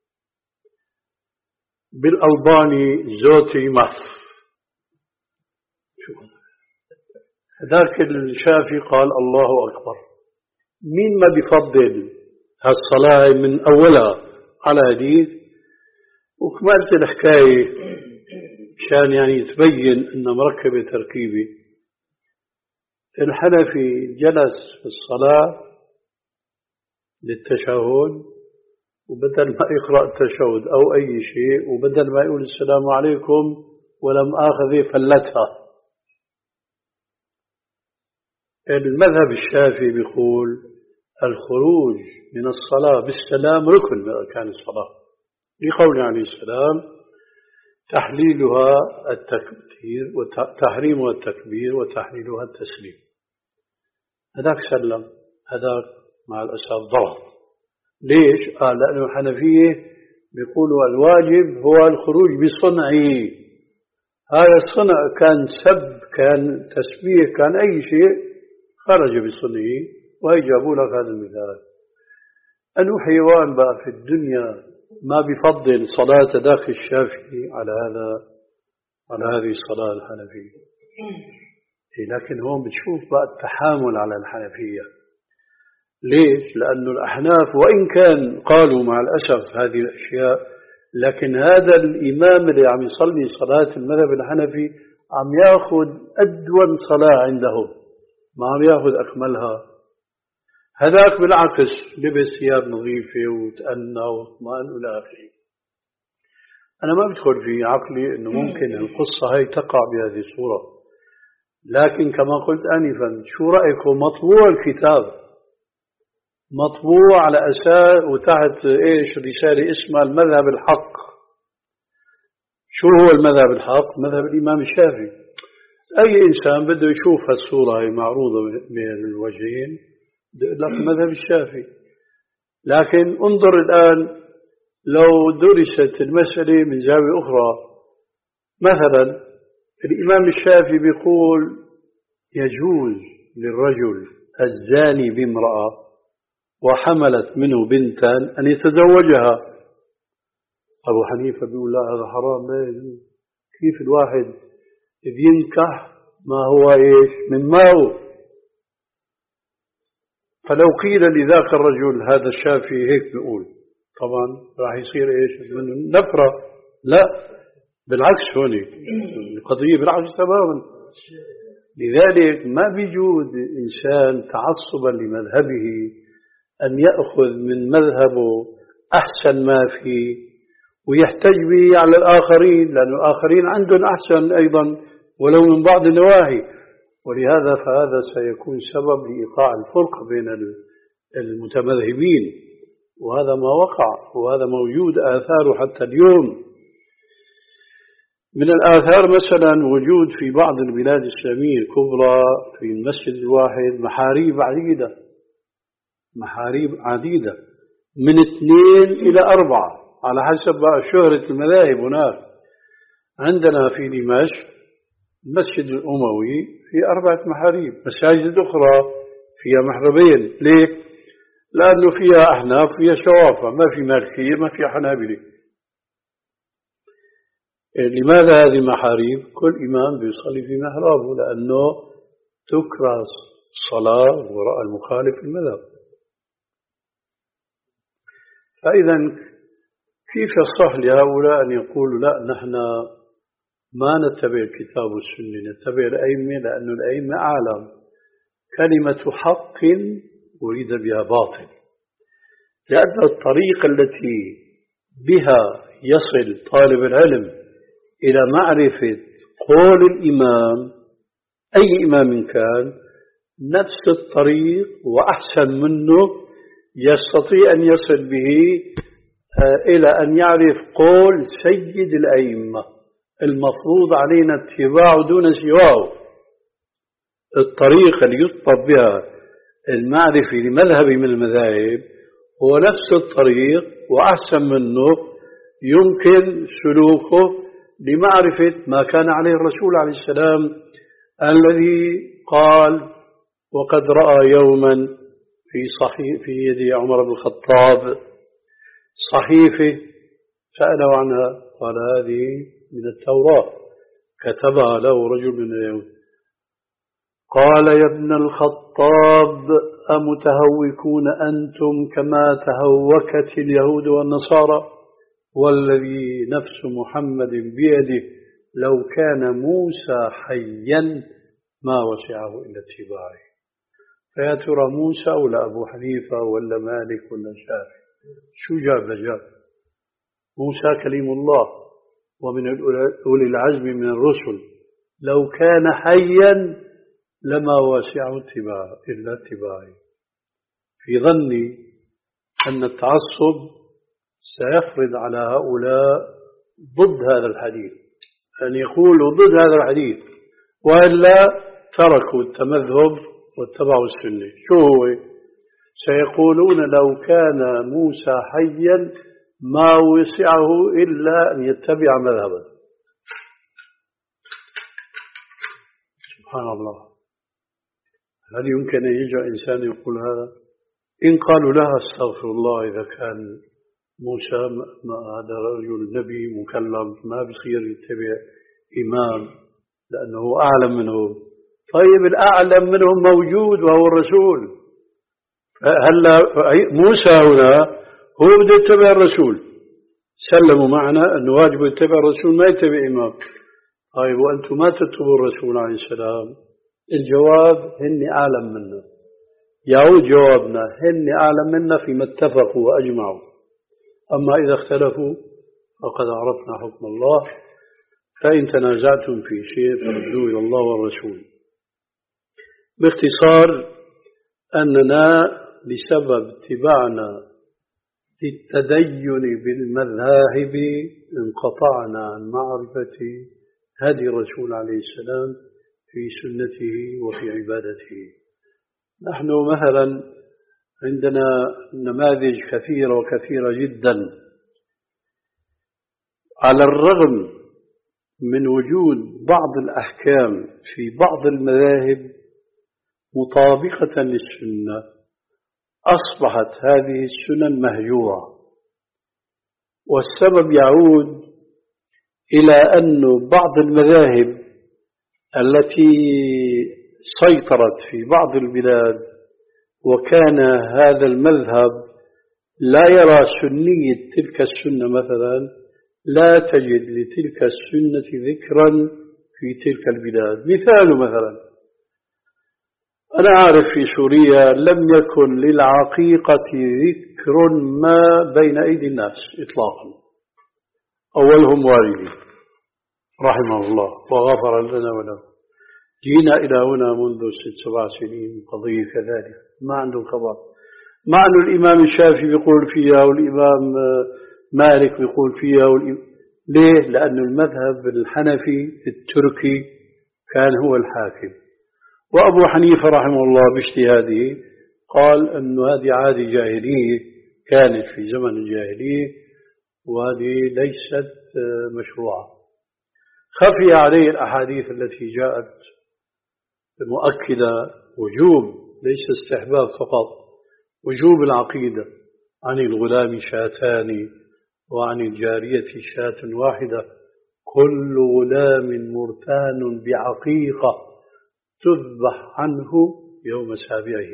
بالألباني زوتي مف. ذاك الشافعي قال الله أكبر. مين ما بيفضل هالصلاة من أولها على حديث؟ وكملت الحكاية كان يعني تبين أنه مركبة تركيبي. الحنفي جلس في الصلاة للتشهد، وبدل ما يقرأ التشهد أو أي شيء، وبدل ما يقول السلام عليكم ولم آخذ فلتها. المذهب الشافعي بيقول الخروج من الصلاة بالسلام ركن من أركان الصلاة، لقول عليه السلام تحليلها التكبير وتحريمها التكبير وتحليلها التسليم. هذاك سلم، هذاك مع الأسف ضرب. ليش؟ قال لأنه الحنفية بيقولوا الواجب هو الخروج بصنعه. هذا الصنع كان سب، كان تسبيح، كان أي شيء خرج بصنعه، وهي جابوا لك هذا المثال. أنه حيوان بقى في الدنيا ما بيفضل صلاة داخل الشافعي على هذا على هذه الصلاة الحنفية. لكن هون بتشوف بقى التحامل على الحنفية. ليش؟ لأنه الأحناف وإن كان قالوا مع الأسف هذه الأشياء، لكن هذا الإمام اللي عم يصلي صلاة المذهب الحنفي عم يأخذ أدون صلاة عندهم، ما عم يأخذ أكملها. هذاك بالعكس لبس ثياب نظيفة وتأنى واطمأن إلى آخره. أنا ما بدخل في عقلي إنه ممكن القصة هاي تقع بهذه الصورة، لكن كما قلت آنفا شو رأيكم مطبوع الكتاب، مطبوع على أساس وتحت إيش رسالة اسمها المذهب الحق. شو هو المذهب الحق؟ مذهب الإمام الشافعي. أي إنسان بده يشوف هالصورة هاي معروضة من الوجهين لك المذهب الشافعي. لكن انظر الآن لو درست المسألة من زاوية أخرى، مثلا الإمام الشافعي بيقول يجوز للرجل الزاني بامرأة وحملت منه بنتا أن يتزوجها. أبو حنيفة بيقول لا هذا حرام، لا يجوز. كيف الواحد بينكح ما هو إيش من ماء. فلو قيل لذاك الرجل هذا الشافعي هيك بيقول، طبعا راح يصير إيش من نفرة. لا بالعكس، هون القضية بالعكس تماما. لذلك ما بيجوز إنسان تعصبا لمذهبه أن يأخذ من مذهبه أحسن ما فيه ويحتج به على الآخرين، لأن الآخرين عندهم أحسن أيضا ولو من بعض النواحي. ولهذا فهذا سيكون سبب لإيقاع الفرق بين المتمذهبين، وهذا ما وقع وهذا موجود آثاره حتى اليوم. من الآثار مثلا وجود في بعض البلاد الإسلامية الكبرى في المسجد الواحد محاريب عديدة، محاريب عديدة من اثنين إلى أربعة على حسب شهرة المذاهب. هناك عندنا في دمشق المسجد الأموي في أربعة محاريب، مساجد أخرى فيها محربين. ليه؟ لأنه فيها أحناف فيها شوافة، ما في مالكية ما في حنابلة. لماذا هذه محاريب؟ كل إمام بيصلي في محرابه، لأنه تكره الصلاة وراء المخالف المذهب. فإذا كيف يصح لهؤلاء أن يقولوا لا نحن ما نتبع الكتاب والسنة نتبع الأئمة، لأن الأئمة أعلم. كلمة حق أريد بها باطل، لأن الطريقة التي بها يصل طالب العلم إلى معرفة قول الإمام أي إمام كان نفس الطريق وأحسن منه يستطيع أن يصل به إلى أن يعرف قول سيد الأئمة المفروض علينا اتباعه دون سواه. الطريقة اللي يطلب بها المعرفة لمذهب من المذاهب هو نفس الطريق وأحسن منه يمكن سلوكه لمعرفة ما كان عليه الرسول عليه السلام، الذي قال وقد رأى يوما في صحيح في يد عمر بن الخطاب صحيفة سأله عنها، قال هذه من التوراة كتبها له رجل من اليهود. قال يا ابن الخطاب أمتهوكون أنتم كما تهوكت اليهود والنصارى؟ والذي نفس محمد بيده لو كان موسى حيا ما وسعه إلا اتباعه. فيا ترى موسى ولا أبو حنيفة ولا مالك ولا شافعي؟ شو جاب لجاب؟ موسى كليم الله ومن أولي العزم من الرسل، لو كان حيا لما وسعه اتباعه إلا اتباعه. في ظني أن التعصب سيفرض على هؤلاء ضد هذا الحديث، أن يقولوا ضد هذا الحديث، وإلا تركوا التمذهب واتبعوا السنة. شو هو؟ سيقولون لو كان موسى حيا ما وسعه إلا أن يتبع مذهبا. سبحان الله، هل يمكن أن يجي إنسان يقول هذا؟ إن قالوا لها استغفر الله، إذا كان موسى ما هذا رجل نبي مكلم ما بصير يتبع إمام لأنه أعلم منهم. طيب الأعلم منهم موجود وهو الرسول. هلا موسى هنا هو بده يتبع الرسول، سلموا معنا أنه واجب يتبع الرسول ما يتبع إمام. طيب وأنتم ما تتبعوا الرسول عليه السلام؟ الجواب هن أعلم منا. يعود جوابنا هن أعلم منا فيما اتفقوا وأجمعوا، أما إذا اختلفوا فقد عرفنا حكم الله. فإن تنازعتم في شيء فردوا إلى الله والرسول. باختصار أننا بسبب اتباعنا للتدين بالمذاهب انقطعنا عن معرفة هدي الرسول عليه السلام في سنته وفي عبادته. نحن مثلا عندنا نماذج كثيرة وكثيرة جدا، على الرغم من وجود بعض الأحكام في بعض المذاهب مطابقة للسنة، أصبحت هذه السنن مهجورة. والسبب يعود إلى أن بعض المذاهب التي سيطرت في بعض البلاد، وكان هذا المذهب لا يرى سنية تلك السنة مثلا، لا تجد لتلك السنة ذكرا في تلك البلاد. مثال مثلا، أنا أعرف في سوريا لم يكن للعقيقة ذكر ما بين أيدي الناس إطلاقا، أولهم والدي رحمه الله وغفر لنا وله. جينا إلى هنا منذ ست سبع سنين قضية كذلك، ما عنده خبر. مع أن الإمام الشافعي يقول فيها والإمام مالك يقول فيها والإمام. ليه؟ لأن المذهب الحنفي التركي كان هو الحاكم، وأبو حنيفة رحمه الله باجتهاده قال أن هذه عادة جاهلية كانت في زمن الجاهلية وهذه ليست مشروعة. خفي عليه الأحاديث التي جاءت مؤكدة وجوب، ليس استحباب فقط، وجوب العقيدة. عن الغلام شاتان وعن الجارية شاة واحدة، كل غلام مرتان بعقيقة تذبح عنه يوم سابعه.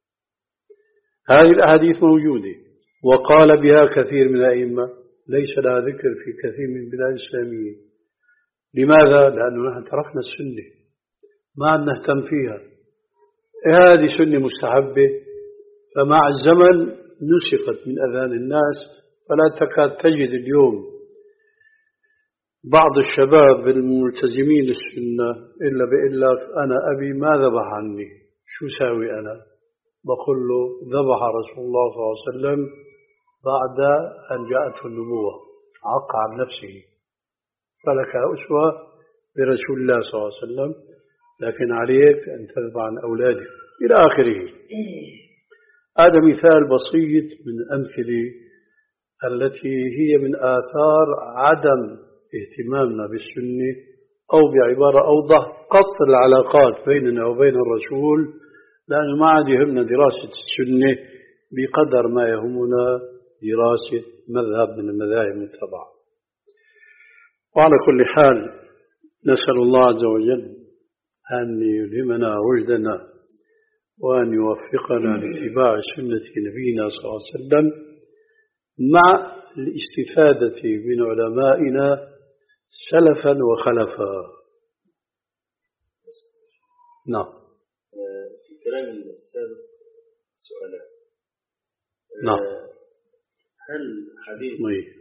هذه الأحاديث موجودة وقال بها كثير من الأئمة، ليس لها ذكر في كثير من البلاد الإسلامية. لماذا؟ لأنه نحن تركنا السنة، ما عاد نهتم فيها. هذه سنة مستحبة، فمع الزمن نسخت من أذهان الناس، فلا تكاد تجد اليوم بعض الشباب الملتزمين للسنة إلا بيقول لك أنا أبي ما ذبح عني، شو ساوي أنا؟ بقول له ذبح رسول الله صلى الله عليه وسلم بعد أن جاءته النبوة، عق عن نفسه، فلك أسوة برسول الله صلى الله عليه وسلم، لكن عليك أن تذبح عن أولادك إلى آخره. هذا مثال بسيط من أمثلة التي هي من آثار عدم اهتمامنا بالسنة، أو بعبارة أوضح قطع العلاقات بيننا وبين الرسول، لأنه ما عاد يهمنا دراسة السنة بقدر ما يهمنا دراسة مذهب من المذاهب المتبعة. وعلى كل حال نسأل الله عز وجل أن يلهمنا رشدنا وأن يوفقنا لاتباع سنة نبينا صلى الله عليه وسلم مع الاستفادة من علمائنا سلفا وخلفا. نعم. في كلام السابق سؤالان. نعم. هل حديث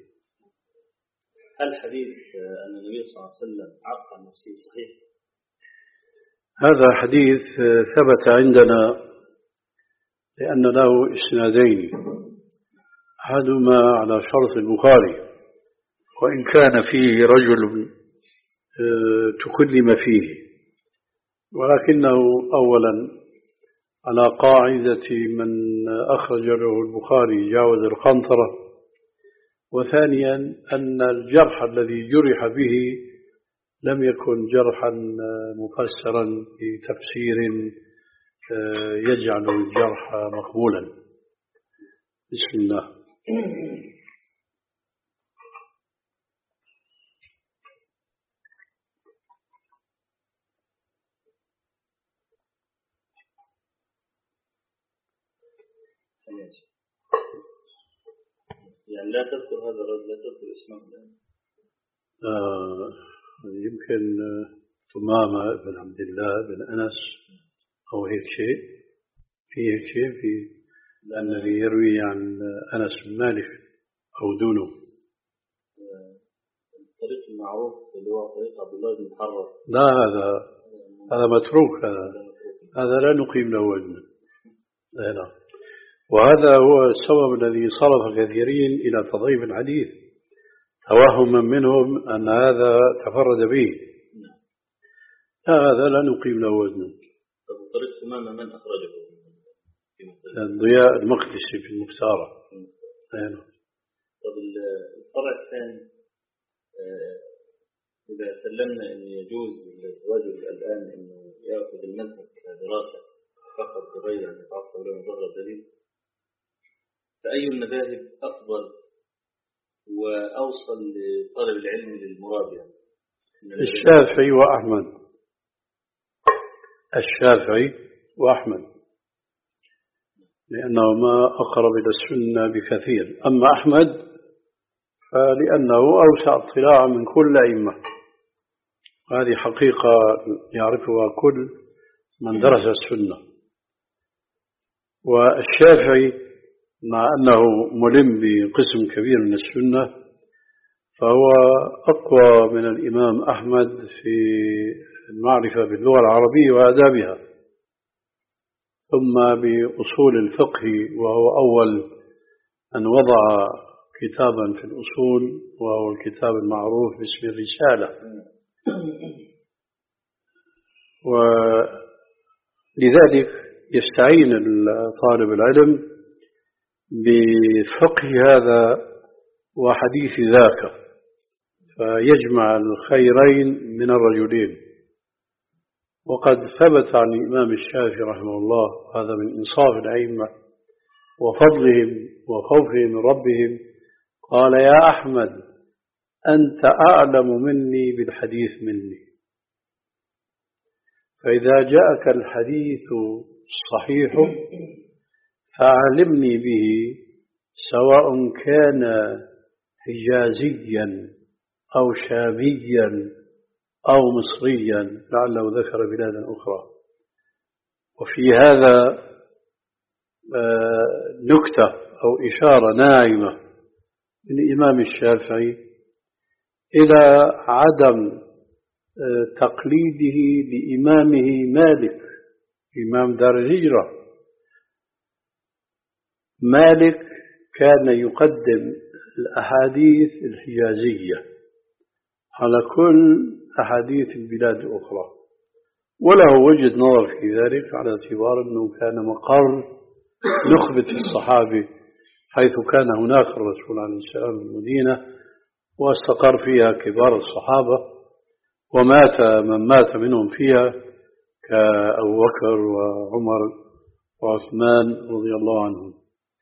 هل حديث أن النبي صلى الله عليه وسلم عق عن نفسه صحيح؟ هذا حديث ثبت عندنا لأن له إسنادين، أحدهما على شرط البخاري وإن كان فيه رجل تكلم فيه، ولكنه أولا على قاعدة من أخرج له البخاري جاوز القنطرة، وثانيا أن الجرح الذي جرح به لم يكن جرحا مفسرا بتفسير يجعل الجرح مقبولا. بسم الله. يعني لا تذكر هذا الرجل، لا تذكر اسمه. آه يمكن تمامة بن عبد الله بن أنس أو هيك شيء، في هيك شيء في، لأن اللي يروي عن أنس بن مالك أو دونه. الطريق المعروف اللي هو طريق عبد الله بن محرر، لا هذا هذا متروك، هذا هذا لا نقيم له وزنا. لا. وهذا هو السبب الذي صرف كثيرين إلى تضعيف الحديث، توهما منهم أن هذا تفرد به. لا هذا لا نقيم له وزنا. طريق ثمامة من أخرجه؟ ضياء المقدسي في المختارة. طب الفرع الثاني، إذا سلمنا أن يجوز للرجل الآن أنه يأخذ المذهب كدراسة فقط بغير أن يتعصب له ظهر الدليل، فأي المذاهب أفضل وأوصل لطالب العلم للمراد؟ يعني الشافعي وأحمد. الشافعي وأحمد، لأنهما أقرب إلى السنة بكثير. أما أحمد فلأنه أوسع اطلاعا من كل أئمة، هذه حقيقة يعرفها كل من درس السنة. والشافعي مع أنه ملم بقسم كبير من السنة فهو أقوى من الإمام أحمد في المعرفة باللغة العربية وآدابها، ثم بأصول الفقه، وهو أول أن وضع كتابا في الأصول وهو الكتاب المعروف باسم الرسالة. ولذلك يستعين طالب العلم بفقه هذا وحديث ذاك، فيجمع الخيرين من الرجلين. وقد ثبت عن الإمام الشافعي رحمه الله، هذا من إنصاف الأئمة وفضلهم وخوفهم من ربهم، قال: يا أحمد أنت أعلم مني بالحديث مني، فإذا جاءك الحديث الصحيح فأعلمني به، سواء كان حجازيا أو شاميا أو مصريا، لعله ذكر بلادا أخرى. وفي هذا نكتة أو إشارة ناعمة من الإمام الشافعي إلى عدم تقليده لإمامه مالك إمام دار الهجرة. مالك كان يقدم الأحاديث الحجازية على كل أحاديث البلاد الأخرى، وله وجهة نظر في ذلك على اعتبار أنه كان مقر نخبة الصحابة، حيث كان هناك الرسول عليه السلام في المدينة واستقر فيها كبار الصحابة، ومات من مات منهم فيها كأبو بكر وعمر وعثمان رضي الله عنهم.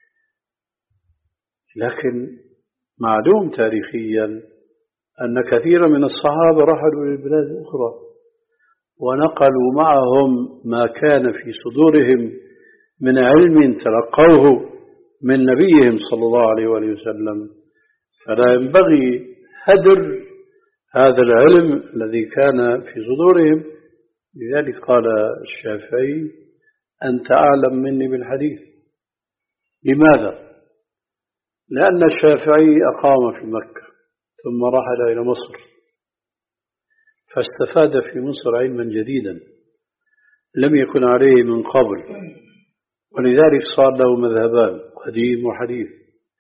لكن معلوم تاريخيا أن كثيرا من الصحابة رحلوا للبلاد الأخرى ونقلوا معهم ما كان في صدورهم من علم تلقوه من نبيهم صلى الله عليه وآله وسلم، فلا ينبغي هدر هذا العلم الذي كان في صدورهم. لذلك قال الشافعي: أنت أعلم مني بالحديث. لماذا؟ لأن الشافعي أقام في مكة ثم رحل إلى مصر، فاستفاد في مصر علما جديدا لم يكن عليه من قبل، ولذلك صار له مذهبان، قديم وحديث.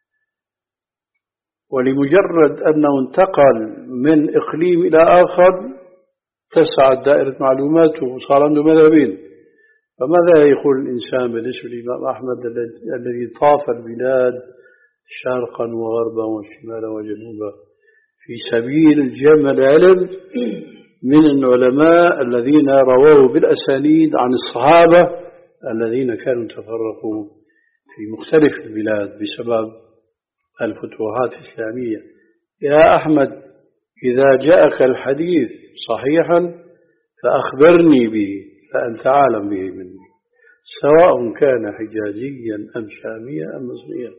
ولمجرد أنه انتقل من إقليم إلى آخر تسعت دائرة معلوماته وصار عنده مذهبين. فماذا يقول الإنسان بالنسبة للإمام أحمد الذي طاف البلاد شرقا وغربا وشمالا وجنوبا في سبيل جمع العلم من العلماء الذين رووا بالأسانيد عن الصحابة الذين كانوا تفرقوا في مختلف البلاد بسبب الفتوحات الإسلامية؟ يا أحمد إذا جاءك الحديث صحيحا فأخبرني به، فأنت أعلم به مني، سواء كان حجازيا أم شاميا أم مصريا.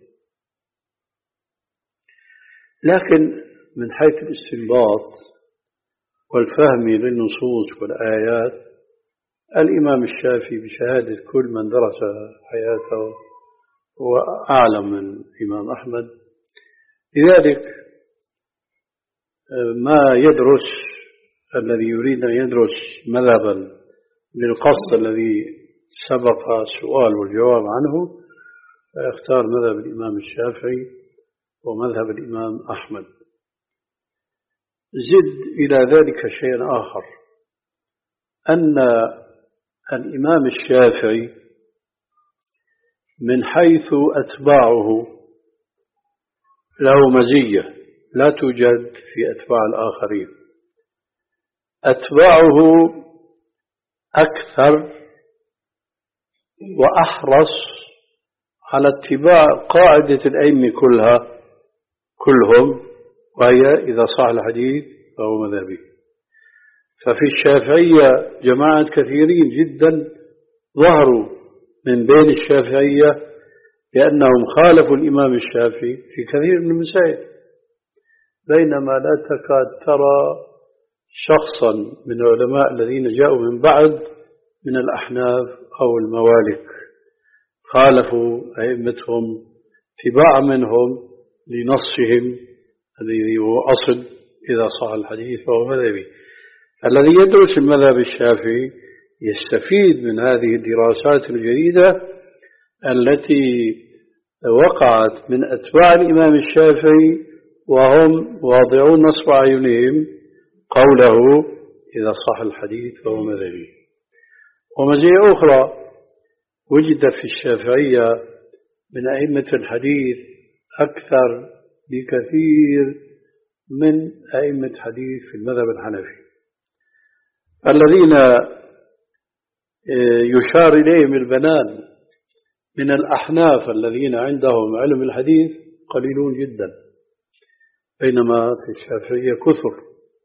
لكن من حيث الاستنباط والفهم للنصوص والآيات، الإمام الشافعي بشهادة كل من درس حياته هو أعلم من الإمام أحمد. لذلك ما يدرس الذي يريد أن يدرس مذهبا للقصد الذي سبق السؤال والجواب عنه فيختار مذهب الإمام الشافعي ومذهب الإمام أحمد. زد إلى ذلك شيء آخر، أن الإمام الشافعي من حيث أتباعه له مزية لا توجد في أتباع الآخرين. أتباعه أكثر وأحرص على اتباع قاعدة الأئمة كلها كلهم، وهي إذا صح الحديث فهو مذهبي. ففي الشافعية جماعة كثيرين جدا ظهروا من بين الشافعية لأنهم خالفوا الإمام الشافعي في كثير من المسائل، بينما لا تكاد ترى شخصا من العلماء الذين جاءوا من بعد من الأحناف أو الموالك خالفوا أئمتهم اتباعا منهم لنصهم الذي هو أصل إذا صح الحديث فهو مذهبي. الذي يدرس المذهب الشافعي يستفيد من هذه الدراسات الجديدة التي وقعت من أتباع الإمام الشافعي وهم واضعون نصب أعينهم قوله إذا صح الحديث فهو مذهبي. ومزية أخرى وجدت في الشافعية من أئمة الحديث أكثر بكثير من أئمة حديث في المذهب الحنفي، الذين يشار إليهم البنان من الأحناف الذين عندهم علم الحديث قليلون جدا، بينما في الشافعية كثر.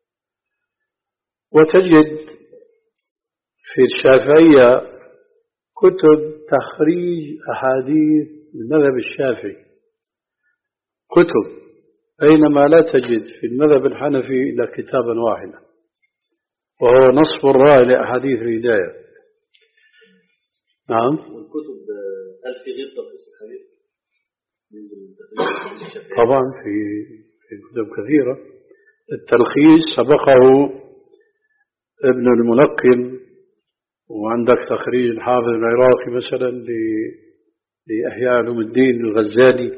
وتجد في الشافعية كتب تخريج أحاديث المذهب الشافعي كتب، بينما لا تجد في المذهب الحنفي إلا كتابا واحدا وهو نصف الراء لأحاديث الهداية. نعم. والكتب هل في غير تلخيص الحديث؟ طبعا في في كتب كثيرة. التلخيص سبقه ابن الملقن، وعندك تخريج الحافظ العراقي مثلا لإحياء علوم الدين الغزالي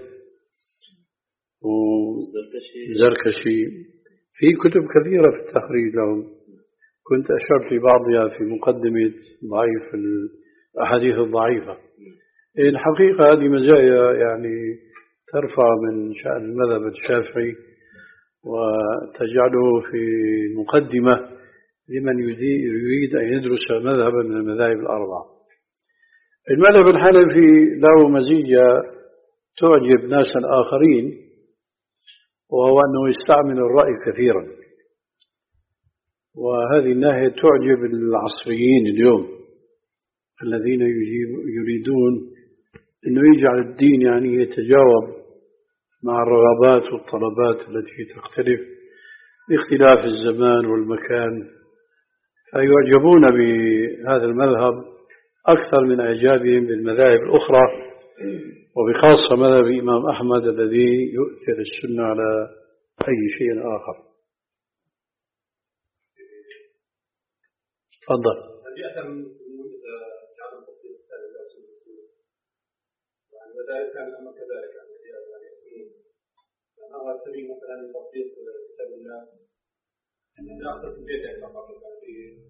وزركشي، في كتب كثيرة في التخريج لهم. كنت أشرت لبعضها في مقدمة ضعيف الأحاديث الضعيفة. الحقيقة هذه مزايا يعني ترفع من شأن المذهب الشافعي وتجعله في مقدمة لمن يريد أن يدرس مذهبا من المذاهب الأربعة. المذهب الحنفي له مزية تعجب ناسا آخرين، وهو أنه يستعمل الرأي كثيرا، وهذه الناحية تعجب العصريين اليوم الذين يريدون أنه يجعل الدين يعني يتجاوب مع الرغبات والطلبات التي تختلف باختلاف الزمان والمكان، فيعجبون بهذا المذهب أكثر من إعجابهم بالمذاهب الأخرى، وبخاصة مذهب الإمام أحمد الذي يؤثر السنة على أي شيء آخر. تفضل. وذلك كان الأمر كذلك عن يعني أنا أرسلي مثلا تطبيق كتاب الله أن نأخذ البيت فقط في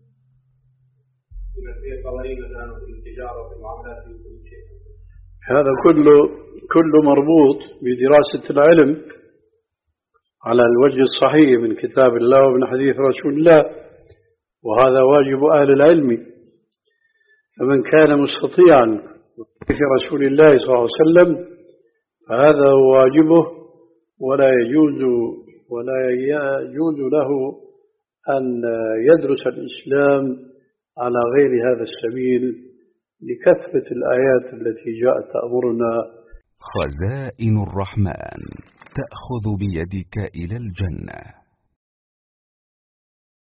في القوانين مثلا وفي التجارة وفي المعاملات في كل شيء. هذا كله كله مربوط بدراسة العلم على الوجه الصحيح من كتاب الله ومن حديث رسول الله، وهذا واجب أهل العلم. فمن كان مستطيعا في رسول الله صلى الله عليه وسلم فهذا هو واجبه، ولا يجوز ولا يجوز له أن يدرس الإسلام على غير هذا السبيل لكثرة الآيات التي جاءت تأمرنا. خزائن الرحمن تأخذ بيدك إلى الجنة.